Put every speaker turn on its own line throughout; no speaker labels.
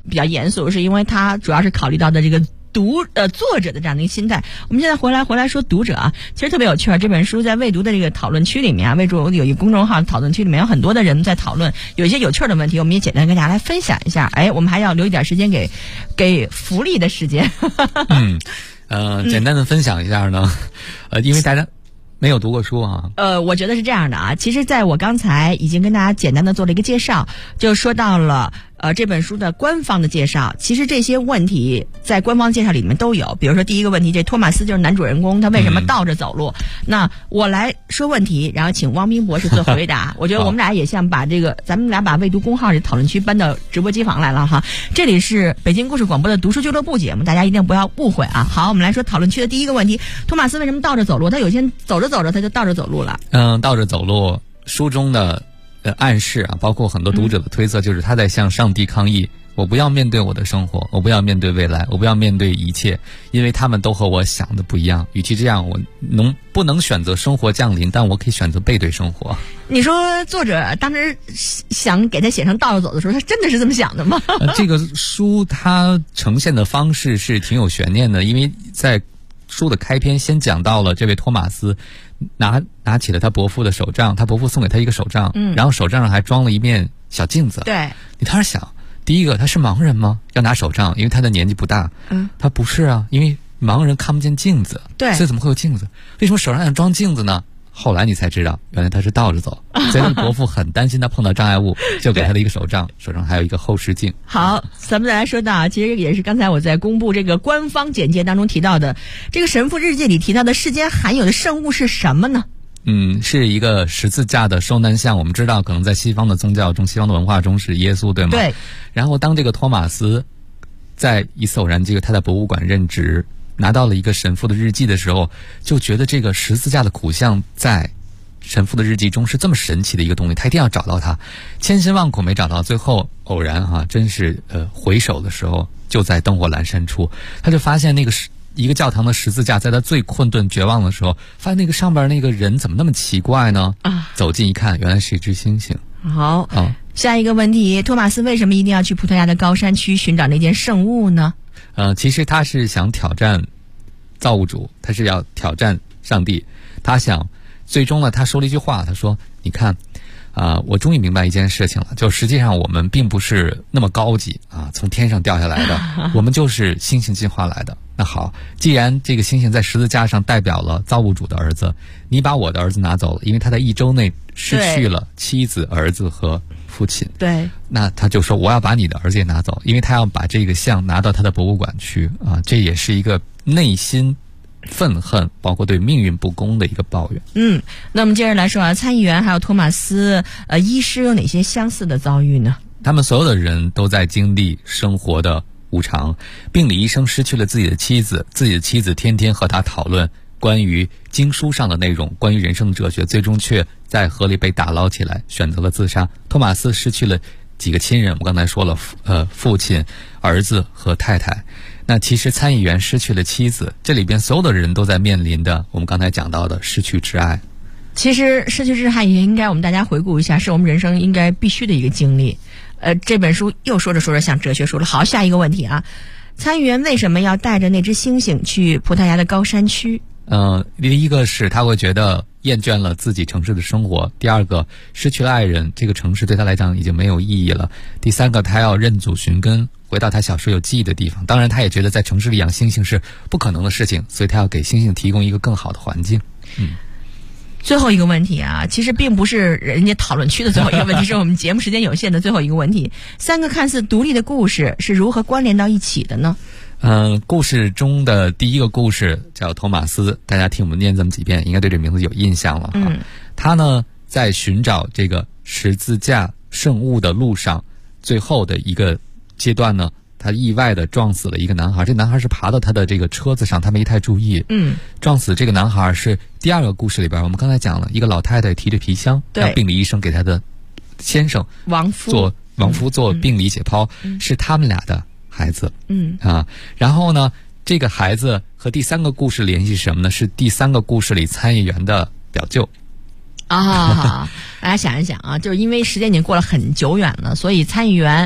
比较严肃，是因为他主要是考虑到的这个作者的这样的一个心态。我们现在回来说读者啊，其实特别有趣儿。这本书在未读的这个讨论区里面啊，未读有一个公众号讨论区里面有很多的人在讨论，有一些有趣儿的问题，我们也简单跟大家来分享一下。我们还要留一点时间给福利的时间。
简单的分享一下呢，因为大家没有读过书啊。
我觉得是这样的啊，其实在我刚才已经跟大家简单的做了一个介绍，就说到了这本书的官方的介绍。其实这些问题在官方介绍里面都有，比如说第一个问题，这托马斯就是男主人公，他为什么倒着走路？那我来说问题，然后请汪斌博士做回答。我觉得我们俩也像把咱们俩把未读公号这讨论区搬到直播机房来了哈。这里是北京故事广播的读书俱乐部节目，大家一定不要误会啊。好，我们来说讨论区的第一个问题，托马斯为什么倒着走路？他有些走着走着他就倒着走路了。
倒着走路，书中的暗示啊，包括很多读者的推测，就是他在向上帝抗议，我不要面对我的生活，我不要面对未来，我不要面对一切，因为他们都和我想的不一样。与其这样，我不能选择生活降临，但我可以选择背对生活。
你说作者当时想给他写成倒着走的时候，他真的是这么想的吗？
这个书它呈现的方式是挺有悬念的，因为在书的开篇先讲到了这位托马斯拿起了他伯父的手杖，他伯父送给他一个手杖，然后手杖上还装了一面小镜子。
对，
你当时想，第一个他是盲人吗？要拿手杖，因为他的年纪不大。他不是啊，因为盲人看不见镜子。
对，
所以怎么会有镜子？为什么手上要装镜子呢？后来你才知道，原来他是倒着走，所以他伯父很担心他碰到障碍物，就给他的一个手杖，手上还有一个后视镜。
好，咱们再来说到，其实也是刚才我在公布这个官方简介当中提到的，这个神父日记里提到的世间罕有的圣物是什么呢？
是一个十字架的受难像。我们知道，可能在西方的宗教中、西方的文化中是耶稣，对吗？
对。然
后当这个托马斯在一次偶然机会，他在博物馆任职，拿到了一个神父的日记的时候，就觉得这个十字架的苦像在神父的日记中是这么神奇的一个东西，他一定要找到它，千辛万苦没找到，最后偶然真是回首的时候，就在灯火阑珊处，他就发现那个一个教堂的十字架，在他最困顿绝望的时候，发现那个上边那个人怎么那么奇怪呢？走近一看，原来是一只猩猩。
好，下一个问题，托马斯为什么一定要去葡萄牙的高山区寻找那件圣物呢？
其实他是想挑战造物主，他是要挑战上帝，他想最终呢，他说了一句话，他说：“你看，我终于明白一件事情了，就实际上我们并不是那么高级啊，从天上掉下来的，我们就是星星进化来的。那好，既然这个星星在十字架上代表了造物主的儿子，你把我的儿子拿走了，因为他在1周内失去了妻子、儿子和父亲。
对，
那他就说我要把你的儿子也拿走，因为他要把这个像拿到他的博物馆去啊，这也是一个内心愤恨，包括对命运不公的一个抱怨。
那我们接着来说啊，参议员还有托马斯医师有哪些相似的遭遇呢？
他们所有的人都在经历生活的无常。病理医生失去了自己的妻子，自己的妻子天天和他讨论关于经书上的内容，关于人生的哲学，最终却在河里被打捞起来，选择了自杀。托马斯失去了几个亲人，我刚才说了，父亲、儿子和太太。那其实参议员失去了妻子，这里边所有的人都在面临的我们刚才讲到的失去挚爱。
其实失去挚爱也应该我们大家回顾一下，是我们人生应该必须的一个经历。这本书又说着说着像哲学书了。好，下一个问题啊，参议员为什么要带着那只猩猩去葡萄牙的高山区？
第一个是他会觉得厌倦了自己城市的生活，第二个失去了爱人，这个城市对他来讲已经没有意义了，第三个他要认祖寻根，回到他小时候有记忆的地方。当然他也觉得在城市里养猩猩是不可能的事情，所以他要给猩猩提供一个更好的环境。
最后一个问题啊，其实并不是人家讨论区的最后一个问题，是我们节目时间有限的最后一个问题。3个看似独立的故事是如何关联到一起的呢？
故事中的第一个故事叫托马斯，大家听我们念这么几遍，应该对这名字有印象了。他呢在寻找这个十字架圣物的路上，最后的一个阶段呢，他意外的撞死了一个男孩。这男孩是爬到他的这个车子上，他没太注意。撞死这个男孩是第二个故事里边，我们刚才讲了一个老太太提着皮箱，让病理医生给他的先生王夫做病理解剖，是他们俩的孩子。然后呢，这个孩子和第三个故事联系什么呢？是第三个故事里参议员的表舅。大
家想一想啊，就是因为时间已经过了很久远了，所以参议员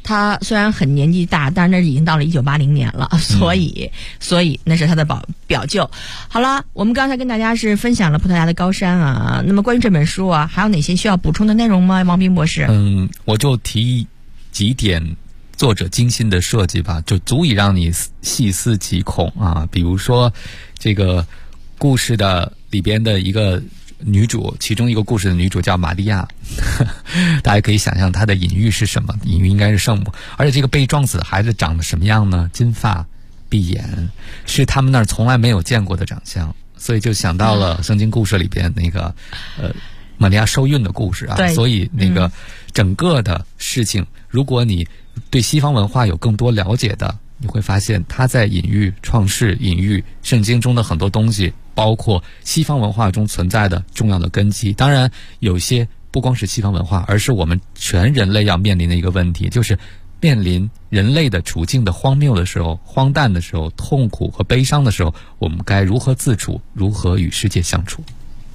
他虽然很年纪大，但是那已经到了1980年了，所以那是他的表舅。好了，我们刚才跟大家是分享了葡萄牙的高山啊。那么关于这本书啊，还有哪些需要补充的内容吗？王斌博士？
我就提几点作者精心的设计吧，就足以让你细思极恐啊。比如说，这个故事的里边的一个女主，其中一个故事的女主叫玛利亚，大家可以想象她的隐喻是什么？隐喻应该是圣母，而且这个被撞死的孩子长得什么样呢？金发碧眼，是他们那儿从来没有见过的长相，所以就想到了圣经故事里边那个玛利亚受孕的故事啊。所以那个整个的事情，如果你对西方文化有更多了解的，你会发现他在隐喻创世，隐喻圣经中的很多东西，包括西方文化中存在的重要的根基。当然有些不光是西方文化，而是我们全人类要面临的一个问题，就是面临人类的处境的荒谬的时候，荒诞的时候，痛苦和悲伤的时候，我们该如何自处，如何与世界相处。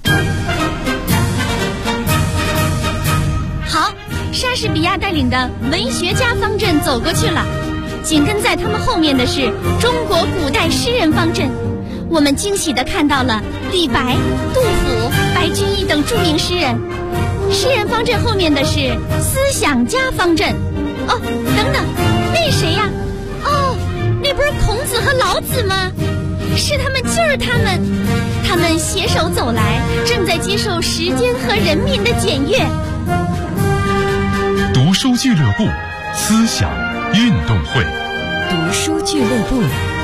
好，莎士比亚带领的文学家方阵走过去了，紧跟在他们后面的是中国古代诗人方阵。我们惊喜地看到了李白、杜甫、白居易等著名诗人。诗人方阵后面的是思想家方阵。哦，等等，那谁呀？哦，那不是孔子和老子吗？是他们，就是他们。他们携手走来，正在接受时间和人民的检阅。
读书俱乐部，思想运动会。
读书俱乐部。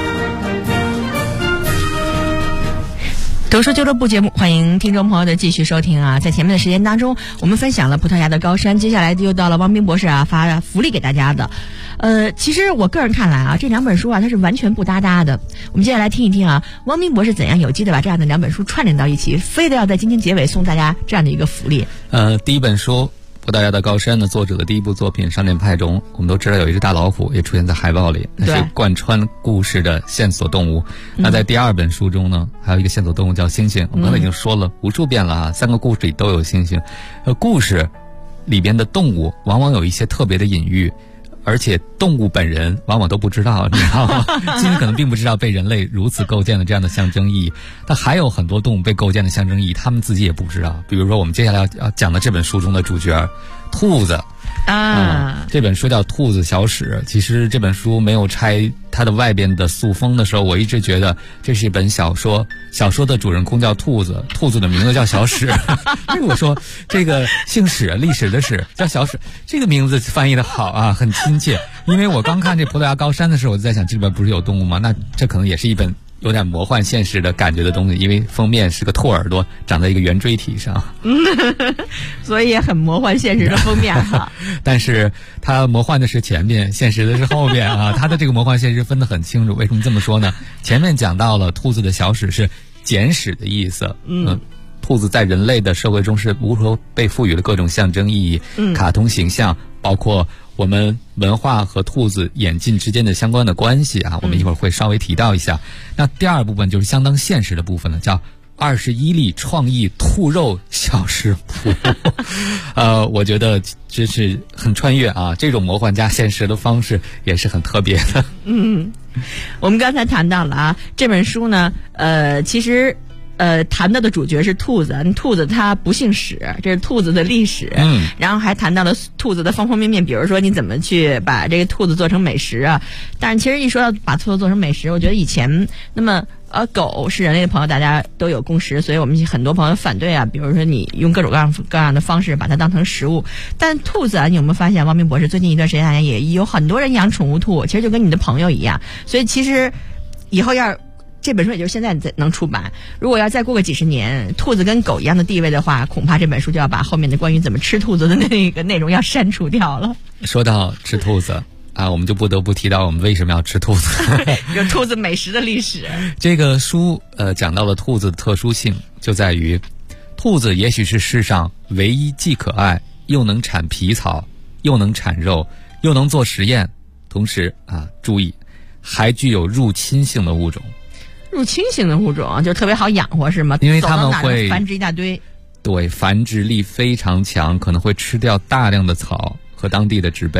读书俱乐部节目，欢迎听众朋友的继续收听啊！在前面的时间当中，我们分享了葡萄牙的高山，接下来又到了汪斌博士啊发福利给大家的。其实我个人看来啊，这两本书啊它是完全不搭的。我们接下来听一听啊，汪斌博士怎样有机的把这样的两本书串联到一起，非得要在今天结尾送大家这样的一个福利。
第一本书葡萄牙的高山的作者的第一部作品《少年派》中，我们都知道有一只大老虎，也出现在海报里，那是贯穿故事的线索动物。那在第二本书中呢，还有一个线索动物叫猩猩。我们刚才已经说了无数遍了啊，3个故事里都有猩猩。故事里边的动物往往有一些特别的隐喻，而且动物本人往往都不知道，你知道吗？猩猩可能并不知道被人类如此构建的这样的象征意义，但还有很多动物被构建的象征意义，他们自己也不知道。比如说我们接下来要讲的这本书中的主角兔子这本书叫《兔子小史》。其实这本书没有拆它的外边的塑封的时候，我一直觉得这是一本小说，小说的主人公叫兔子，兔子的名字叫小史。因为我说这个姓史，历史的史，叫小史，这个名字翻译的好啊，很亲切。因为我刚看这葡萄牙高山的时候，我就在想这里边不是有动物吗？那这可能也是一本有点魔幻现实的感觉的东西，因为封面是个兔耳朵长在一个圆锥体上，
所以也很魔幻现实的封面哈。
但是它魔幻的是前面，现实的是后面啊。它的这个魔幻现实分得很清楚。为什么这么说呢？前面讲到了兔子的小史是简史的意思，兔子在人类的社会中是如何被赋予了各种象征意义，卡通形象，包括我们文化和兔子演进之间的相关的关系啊，我们一会儿会稍微提到一下。那第二部分就是相当现实的部分了，叫21例创意兔肉小食谱。我觉得这是很穿越啊，这种魔幻加现实的方式也是很特别的。
我们刚才谈到了啊，这本书呢，其实谈到的主角是兔子，兔子它不姓史，这是兔子的历史。然后还谈到了兔子的方方面面，比如说你怎么去把这个兔子做成美食啊。但是其实一说到把兔子做成美食，我觉得以前那么狗是人类的朋友，大家都有共识，所以我们很多朋友反对啊，比如说你用各种各样的方式把它当成食物。但兔子啊，你有没有发现，汪明博士最近一段时间大家也有很多人养宠物兔，其实就跟你的朋友一样。所以其实以后这本书也就是现在能出版，如果要再过个几十年，兔子跟狗一样的地位的话，恐怕这本书就要把后面的关于怎么吃兔子的那个内容要删除掉了。
说到吃兔子啊，我们就不得不提到我们为什么要吃兔子。
有兔子美食的历史。
这个书讲到了兔子的特殊性，就在于兔子也许是世上唯一既可爱又能产皮草又能产肉又能做实验，同时注意还具有入侵性的物种。
入侵性的物种就特别好养活是吗？
因为他们会
繁殖一大堆。
对，繁殖力非常强，可能会吃掉大量的草和当地的植被。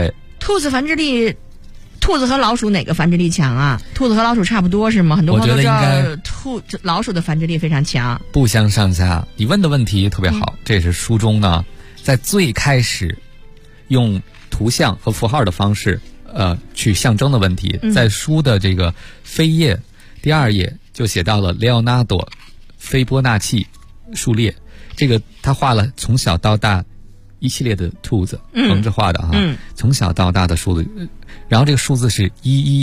兔子繁殖力，兔子和老鼠哪个繁殖力强啊？兔子和老鼠差不多是吗？很多朋友都知道老鼠的繁殖力非常强，
不相上下。你问的问题特别好，这也是书中呢在最开始用图像和符号的方式去象征的问题。在书的这个扉页第2页就写到了列奥纳多·斐波那契数列，这个他画了从小到大一系列的兔子，横着画的哈，从小到大的数字，然后这个数字是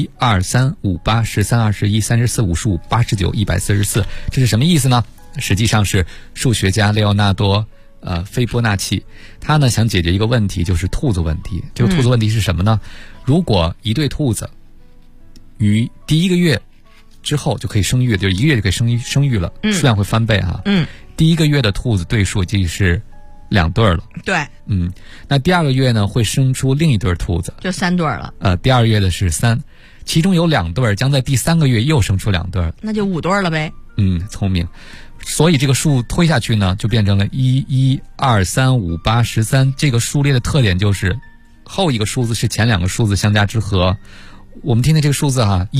11、23、58、13、21、34、55、89、144，这是什么意思呢？实际上是数学家列奥纳多斐波那契，他呢想解决一个问题，就是兔子问题。这个兔子问题是什么呢？如果一对兔子于第1个月之后就可以生育，就是1个月就可以生育了，数量会翻倍哈。第1个月的兔子对数就是2对了。
对。
那第2个月呢会生出另一对兔子，
就3对了。
第2月的是3，其中有2对将在第3个月又生出2对，
那就5对了呗。
聪明。所以这个数推下去呢，就变成了11、23、58、13。这个数列的特点就是后一个数字是前2个数字相加之和。我们听听这个数字哈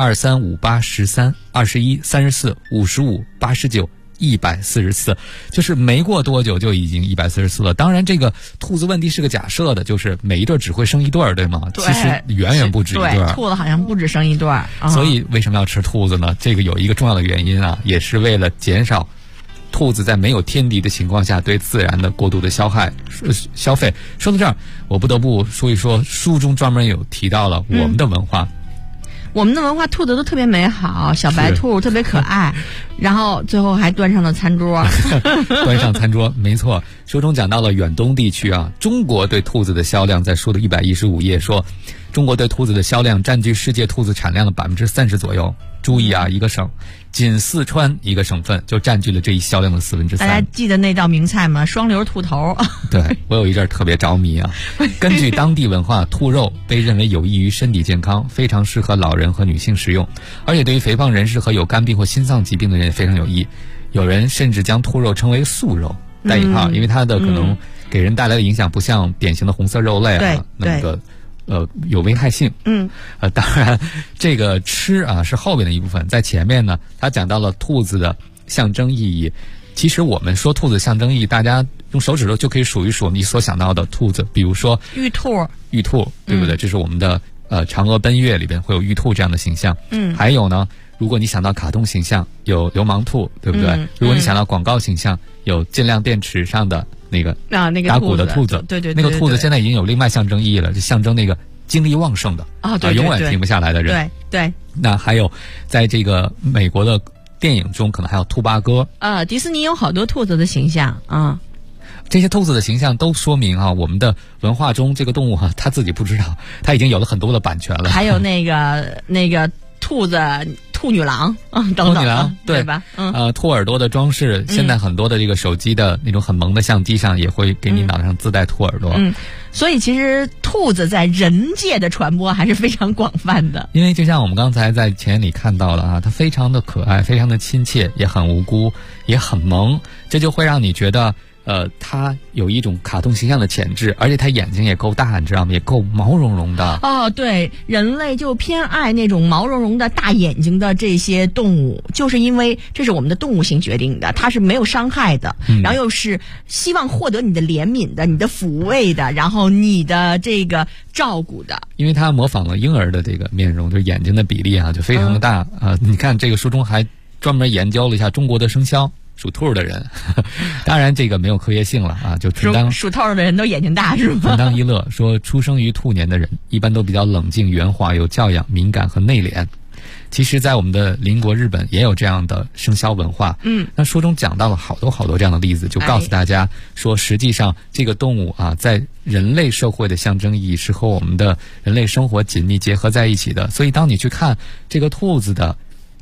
，11、23、58、13、21、34、55、89、144，就是没过多久就已经144了。当然，这个兔子问题是个假设的，就是每一对只会生一对，对吗？
对，
其实远远不止一对。
对，兔子好像不止生一对。
所以为什么要吃兔子呢？这个有一个重要的原因啊，也是为了减少兔子在没有天敌的情况下对自然的过度的消费。说到这儿，我不得不说一说，书中专门有提到了我们的文化。
我们的文化，兔子都特别美好，小白兔特别可爱，然后最后还端上了餐桌。
端上餐桌，没错。书中讲到了远东地区啊，中国对兔子的销量，在书的115页说，中国对兔子的销量占据世界兔子产量的30%左右。注意啊，一个省，仅四川一个省份就占据了这一销量的3%。
大家记得那道名菜吗？双流兔头。
对，我有一阵儿特别着迷啊。根据当地文化，兔肉被认为有益于身体健康，非常适合老人和女性食用，而且对于肥胖人士和有肝病或心脏疾病的人也非常有益。有人甚至将兔肉称为素肉，带引号，因为它的可能给人带来的影响不像典型的红色肉类啊那个有危害性。当然这个吃啊是后面的一部分，在前面呢他讲到了兔子的象征意义。其实我们说兔子象征意义，大家用手指头就可以数一数你所想到的兔子，比如说玉兔，对不对？这是我们的嫦娥奔月里边会有玉兔这样的形象。还有呢，如果你想到卡通形象，有流氓兔，对不对？如果你想到广告形象，有尽量电池上的那个打鼓的兔子，
对，
那个兔子现在已经有另外象征意义了，就象征那个精力旺盛的永远停不下来的人。
对。
那还有在这个美国的电影中，可能还有兔八哥。
迪士尼有好多兔子的形象啊。
这些兔子的形象都说明我们的文化中这个动物它自己不知道，它已经有了很多的版权了。还
有那个兔子。兔女郎等等，
兔女郎对
吧？
兔耳朵的装饰，现在很多的这个手机的那种很萌的相机上也会给你脑袋上自带兔耳朵。
所以其实兔子在人界的传播还是非常广泛的。
因为就像我们刚才在前言里看到了它非常的可爱，非常的亲切，也很无辜，也很萌，这就会让你觉得它有一种卡通形象的潜质，而且它眼睛也够大，你知道吗？也够毛茸茸的。
对，人类就偏爱那种毛茸茸的大眼睛的这些动物，就是因为这是我们的动物性决定的，它是没有伤害的，然后又是希望获得你的怜悯的、你的抚慰的，然后你的这个照顾的。
因为它模仿了婴儿的这个面容，就是眼睛的比例就非常的大。你看这个书中还专门研究了一下中国的生肖。属兔的人，当然这个没有科学性了就纯当
属兔的人都眼睛大是吗？
纯当一乐。说出生于兔年的人一般都比较冷静圆滑，有教养，敏感和内敛。其实在我们的邻国日本也有这样的生肖文化。那书中讲到了好多这样的例子，就告诉大家说，实际上这个动物在人类社会的象征意义是和我们的人类生活紧密结合在一起的。所以当你去看这个兔子的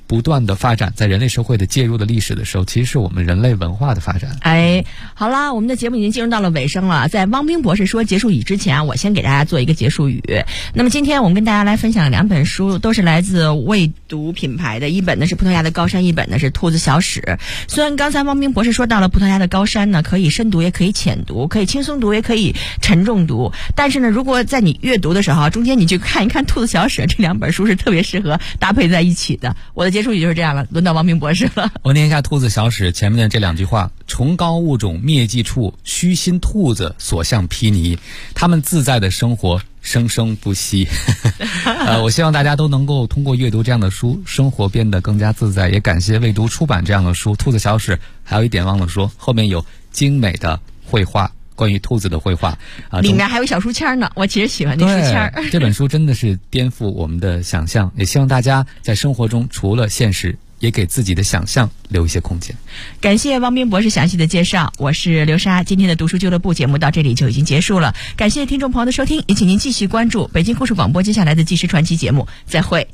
不断的发展，在人类社会的介入的历史的时候，其实是我们人类文化的发展。
好啦，我们的节目已经进入到了尾声了。在汪冰博士说结束语之前，我先给大家做一个结束语。那么今天我们跟大家来分享2本书，都是来自未读品牌的，一本呢是葡萄牙的高山，一本呢是兔子小史。虽然刚才汪冰博士说到了葡萄牙的高山呢，可以深读也可以浅读，可以轻松读也可以沉重读，但是呢，如果在你阅读的时候，中间你去看一看兔子小史，这2本书是特别适合搭配在一起的。我的结束语就是这样了，轮到汪冰博士了。
我念一下兔子小史前面的这2句话：崇高物种灭迹处，虚心兔子所向披靡，他们自在的生活生生不息。我希望大家都能够通过阅读这样的书，生活变得更加自在。也感谢未读出版这样的书。兔子小史还有一点忘了说，后面有精美的绘画，关于兔子的绘画
里面还有小书签呢，我其实喜欢那书签。
这本书真的是颠覆我们的想象，也希望大家在生活中除了现实，也给自己的想象留一些空间。
感谢汪冰博士详细的介绍，我是刘莎。今天的读书俱乐部节目到这里就已经结束了，感谢听众朋友的收听，也请您继续关注北京故事广播接下来的纪实传奇节目，再会。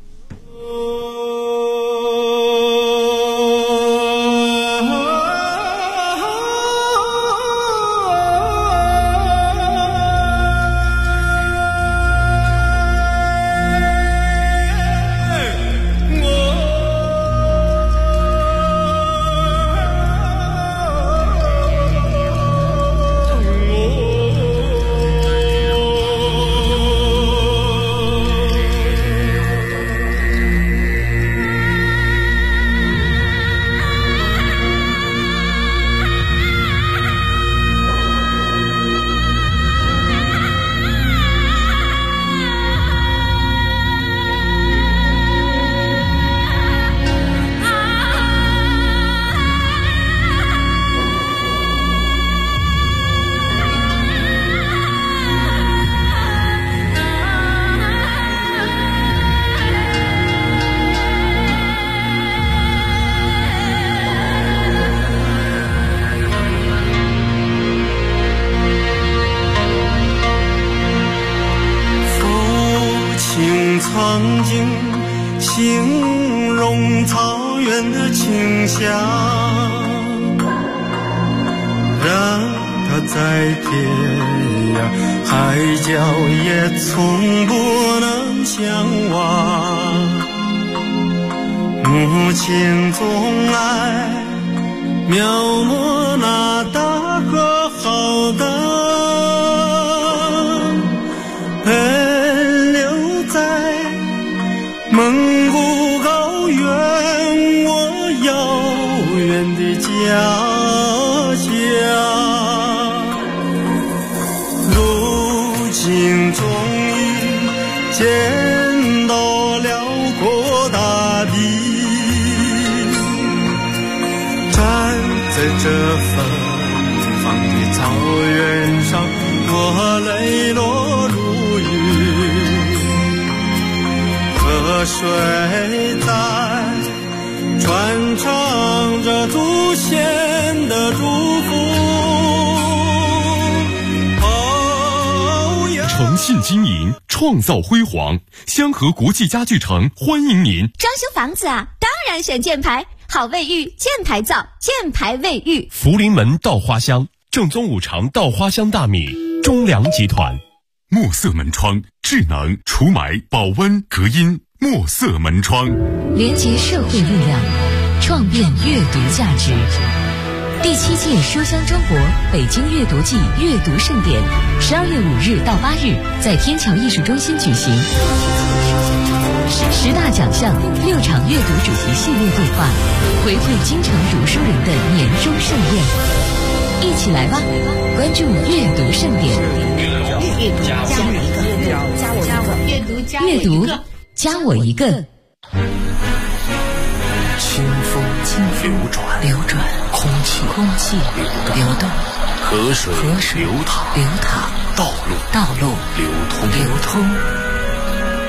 曾经形容草原的清香，让它在天涯海角也从不能相忘。母亲总爱描摹那大河浩荡，蒙古高原，我遥远的家乡。如今终于见到辽阔大地，站在这芬芳的草原上，我泪落如雨。河水在传唱着祖先的祝福。
诚信经营，创造辉煌。香河国际家具城欢迎您。
装修房子啊，当然选箭牌，好卫浴，箭牌造，箭牌卫浴。
福临门稻花香，正宗五常稻花香大米，中粮集团。墨色门窗，智能除霾、保温、隔音。墨色门窗，
连结社会力量，创变阅读价值。第7届书香中国北京阅读季阅读盛典，12月5日到8日在天桥艺术中心举行。10大奖项，6场阅读主题系列对话，回馈京城读书人的年终盛宴。一起来吧，关注阅读盛典。阅读加我一个。
清风流转，空气流动，河水流淌，道路流通。